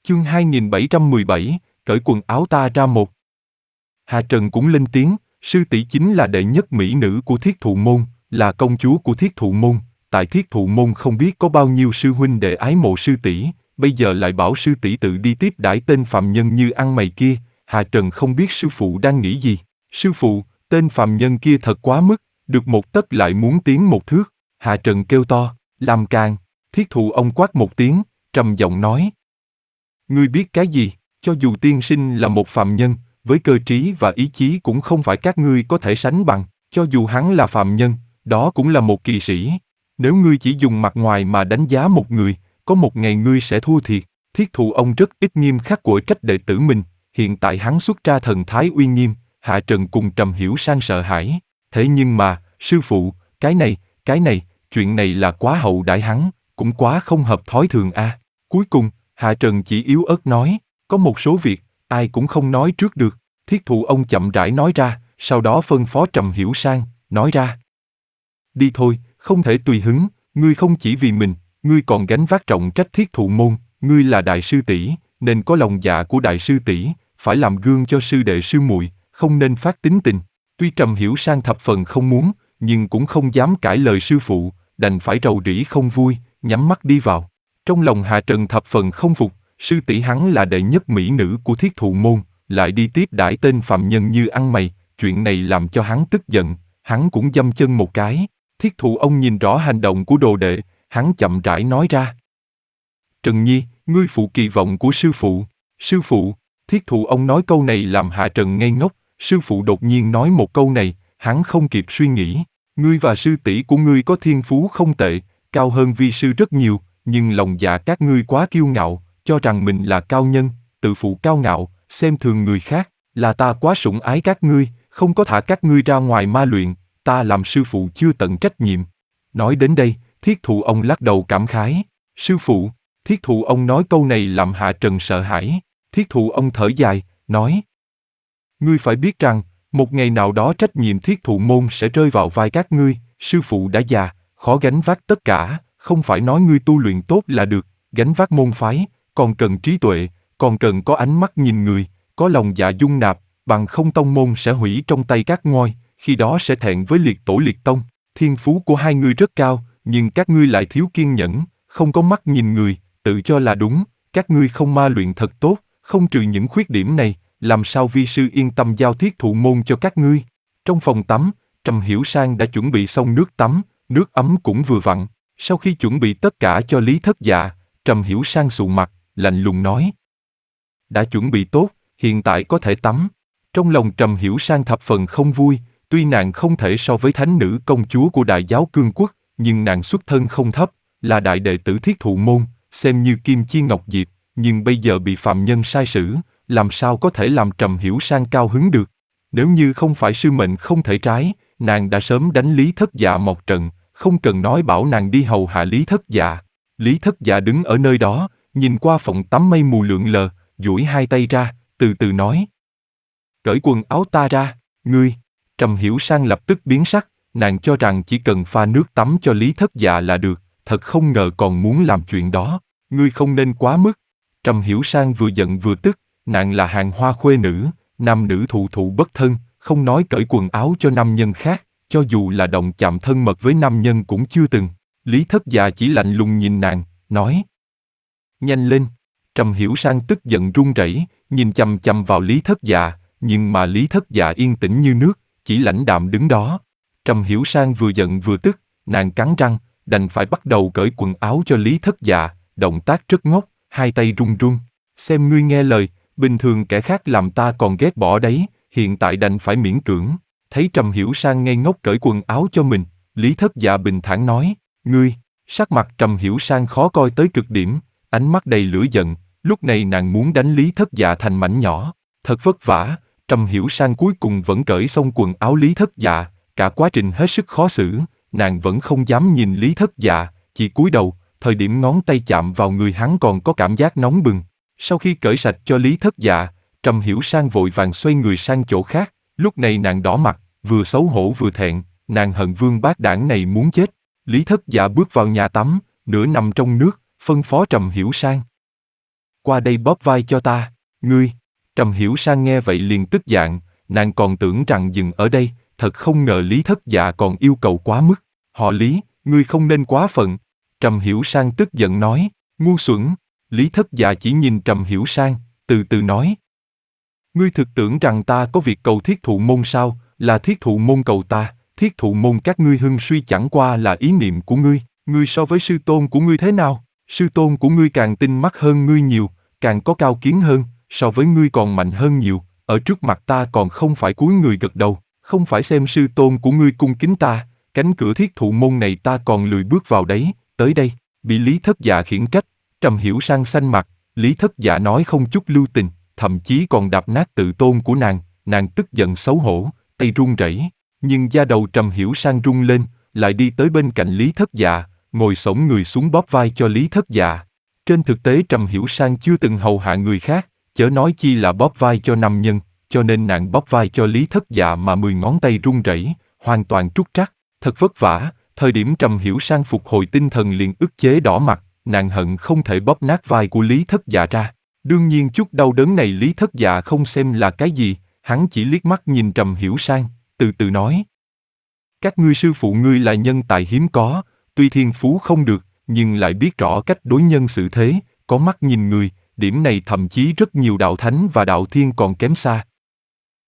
Chương 2717, cởi quần áo ta ra một. Hà Trần cũng lên tiếng, sư tỷ chính là đệ nhất mỹ nữ của Thiết Thụ Môn, là công chúa của Thiết Thụ Môn. Tại Thiết Thụ Môn không biết có bao nhiêu sư huynh đệ ái mộ sư tỷ, bây giờ lại bảo sư tỷ tự đi tiếp đãi tên phàm nhân như ăn mày kia. Hà Trần không biết sư phụ đang nghĩ gì. Sư phụ, tên phàm nhân kia thật quá mức, được một tấc lại muốn tiến một thước. Hà Trần kêu to, làm càn. Thiết Thụ ông quát một tiếng, trầm giọng nói. Ngươi biết cái gì? Cho dù tiên sinh là một phàm nhân, với cơ trí và ý chí cũng không phải các ngươi có thể sánh bằng. Cho dù hắn là phàm nhân, đó cũng là một kỳ sĩ. Nếu ngươi chỉ dùng mặt ngoài mà đánh giá một người, có một ngày ngươi sẽ thua thiệt. Thiết Thụ ông rất ít nghiêm khắc của trách đệ tử mình. Hiện tại hắn xuất ra thần thái uy nghiêm, Hạ Trần cùng Trầm Hiểu Sang sợ hãi. Thế nhưng mà, sư phụ, cái này, chuyện này là quá hậu đãi hắn, cũng quá không hợp thói thường a. Cuối cùng, Hạ Trần chỉ yếu ớt nói, có một số việc, ai cũng không nói trước được. Thiết Thụ ông chậm rãi nói ra, sau đó phân phó Trầm Hiểu Sang, nói ra. Đi thôi, không thể tùy hứng, ngươi không chỉ vì mình, ngươi còn gánh vác trọng trách Thiết Thụ Môn, ngươi là đại sư tỷ, nên có lòng dạ của đại sư tỷ, phải làm gương cho sư đệ sư muội, không nên phát tính tình. Tuy Trầm Hiểu Sang thập phần không muốn, nhưng cũng không dám cãi lời sư phụ, đành phải rầu rĩ không vui, nhắm mắt đi vào. Trong lòng Hạ Trần thập phần không phục, sư tỷ hắn là đệ nhất mỹ nữ của Thiết Thụ Môn, lại đi tiếp đãi tên phạm nhân như ăn mày, chuyện này làm cho hắn tức giận, hắn cũng dâm chân một cái. Thiết Thụ ông nhìn rõ hành động của đồ đệ, hắn chậm rãi nói ra. Trần Nhi, ngươi phụ kỳ vọng của sư phụ, Thiết Thụ ông nói câu này làm Hạ Trần ngây ngốc, sư phụ đột nhiên nói một câu này, hắn không kịp suy nghĩ, ngươi và sư tỷ của ngươi có thiên phú không tệ, cao hơn vi sư rất nhiều, nhưng lòng dạ các ngươi quá kiêu ngạo, cho rằng mình là cao nhân, tự phụ cao ngạo, xem thường người khác, là ta quá sủng ái các ngươi, không có thả các ngươi ra ngoài ma luyện, ta làm sư phụ chưa tận trách nhiệm. Nói đến đây, Thiết Thụ ông lắc đầu cảm khái, sư phụ, Thiết Thụ ông nói câu này làm Hạ Trần sợ hãi, Thiết Thụ ông thở dài, nói. Ngươi phải biết rằng, một ngày nào đó trách nhiệm Thiết Thụ Môn sẽ rơi vào vai các ngươi, sư phụ đã già, khó gánh vác tất cả, không phải nói ngươi tu luyện tốt là được, gánh vác môn phái, còn cần trí tuệ, còn cần có ánh mắt nhìn người, có lòng dạ dung nạp, bằng không tông môn sẽ hủy trong tay các ngôi, khi đó sẽ thẹn với liệt tổ liệt tông. Thiên phú của hai ngươi rất cao, nhưng các ngươi lại thiếu kiên nhẫn, không có mắt nhìn người, tự cho là đúng, các ngươi không ma luyện thật tốt, không trừ những khuyết điểm này, làm sao vi sư yên tâm giao Thiết Thụ Môn cho các ngươi. Trong phòng tắm, Trầm Hiểu Sang đã chuẩn bị xong nước tắm, nước ấm cũng vừa vặn. Sau khi chuẩn bị tất cả cho Lý Thất Dạ, Trầm Hiểu Sang sụ mặt, lạnh lùng nói. Đã chuẩn bị tốt, hiện tại có thể tắm. Trong lòng Trầm Hiểu Sang thập phần không vui, tuy nàng không thể so với thánh nữ công chúa của Đại Giáo Cương Quốc, nhưng nàng xuất thân không thấp, là đại đệ tử Thiết Thụ Môn, xem như kim chi ngọc diệp, nhưng bây giờ bị phạm nhân sai xử, làm sao có thể làm Trầm Hiểu Sang cao hứng được. Nếu như không phải sư mệnh không thể trái, nàng đã sớm đánh Lý Thất Dạ một trận, không cần nói bảo nàng đi hầu hạ Lý Thất Dạ. Lý Thất Dạ đứng ở nơi đó, nhìn qua phòng tắm mây mù lượn lờ, duỗi hai tay ra, từ từ nói. Cởi quần áo ta ra, ngươi. Trầm Hiểu Sang lập tức biến sắc, nàng cho rằng chỉ cần pha nước tắm cho Lý Thất Dạ là được, thật không ngờ còn muốn làm chuyện đó, ngươi không nên quá mức. Trầm Hiểu Sang vừa giận vừa tức, nàng là hàng hoa khuê nữ, nam nữ thụ thụ bất thân, không nói cởi quần áo cho nam nhân khác, cho dù là động chạm thân mật với nam nhân cũng chưa từng. Lý Thất Dạ chỉ lạnh lùng nhìn nàng, nói. Nhanh lên. Trầm Hiểu Sang tức giận run rẩy, nhìn chằm chằm vào Lý Thất Dạ, nhưng mà Lý Thất Dạ yên tĩnh như nước, chỉ lãnh đạm đứng đó. Trầm Hiểu Sang vừa giận vừa tức, nàng cắn răng, đành phải bắt đầu cởi quần áo cho Lý Thất Dạ, động tác rất ngốc, hai tay run run. Xem ngươi nghe lời, bình thường kẻ khác làm ta còn ghét bỏ đấy, hiện tại đành phải miễn cưỡng. Thấy Trầm Hiểu Sang ngây ngốc cởi quần áo cho mình, Lý Thất Dạ bình thản nói, ngươi. Sắc mặt Trầm Hiểu Sang khó coi tới cực điểm, ánh mắt đầy lửa giận, lúc này nàng muốn đánh Lý Thất Dạ thành mảnh nhỏ. Thật vất vả, Trầm Hiểu Sang cuối cùng vẫn cởi xong quần áo Lý Thất Dạ, cả quá trình hết sức khó xử, nàng vẫn không dám nhìn Lý Thất Dạ, chỉ cúi đầu, thời điểm ngón tay chạm vào người hắn còn có cảm giác nóng bừng. Sau khi cởi sạch cho Lý Thất Dạ, Trầm Hiểu Sang vội vàng xoay người sang chỗ khác, lúc này nàng đỏ mặt, vừa xấu hổ vừa thẹn, nàng hận vương bát đảng này muốn chết. Lý Thất Dạ bước vào nhà tắm, nửa nằm trong nước, phân phó Trầm Hiểu Sang. qua đây bóp vai cho ta. Ngươi, Trầm Hiểu Sang nghe vậy liền tức giận, nàng còn tưởng rằng dừng ở đây, thật không ngờ Lý Thất Dạ còn yêu cầu quá mức. Họ Lý, ngươi không nên quá phận. Trầm Hiểu Sang tức giận nói, ngu xuẩn. Lý Thất Dạ chỉ nhìn Trầm Hiểu Sang, từ từ nói. Ngươi thực tưởng rằng ta có việc cầu Thiết Thụ Môn sao? Là Thiết Thụ Môn cầu ta, Thiết Thụ Môn các ngươi hưng suy chẳng qua là ý niệm của ngươi. Ngươi so với sư tôn của ngươi thế nào? Sư tôn của ngươi càng tinh mắt hơn ngươi nhiều, càng có cao kiến hơn, so với ngươi còn mạnh hơn nhiều, ở trước mặt ta còn không phải cúi người gật đầu, không phải xem sư tôn của ngươi cung kính ta, cánh cửa Thiết Thụ Môn này ta còn lười bước vào đấy, tới đây, bị Lý Thất Dạ khiển trách, Trầm Hiểu Sang xanh mặt, Lý Thất Dạ nói không chút lưu tình, thậm chí còn đạp nát tự tôn của nàng tức giận xấu hổ, tay run rẩy, nhưng da đầu Trầm Hiểu Sang run lên, lại đi tới bên cạnh Lý Thất Dạ, ngồi xổm người xuống bóp vai cho Lý Thất Dạ. Trên thực tế Trầm Hiểu Sang chưa từng hầu hạ người khác, chớ nói chi là bóp vai cho nam nhân, cho nên nàng bóp vai cho Lý Thất Dạ mà 10 ngón tay run rẩy, hoàn toàn trúc trắc, thật vất vả. Thời điểm Trầm Hiểu Sang phục hồi tinh thần liền ức chế đỏ mặt, nàng hận không thể bóp nát vai của Lý Thất Dạ ra. Đương nhiên chút đau đớn này Lý Thất Dạ không xem là cái gì, hắn chỉ liếc mắt nhìn Trầm Hiểu Sang, từ từ nói. Các ngươi sư phụ ngươi là nhân tài hiếm có, tuy thiên phú không được, nhưng lại biết rõ cách đối nhân xử thế, có mắt nhìn người, điểm này thậm chí rất nhiều đạo thánh và đạo thiên còn kém xa,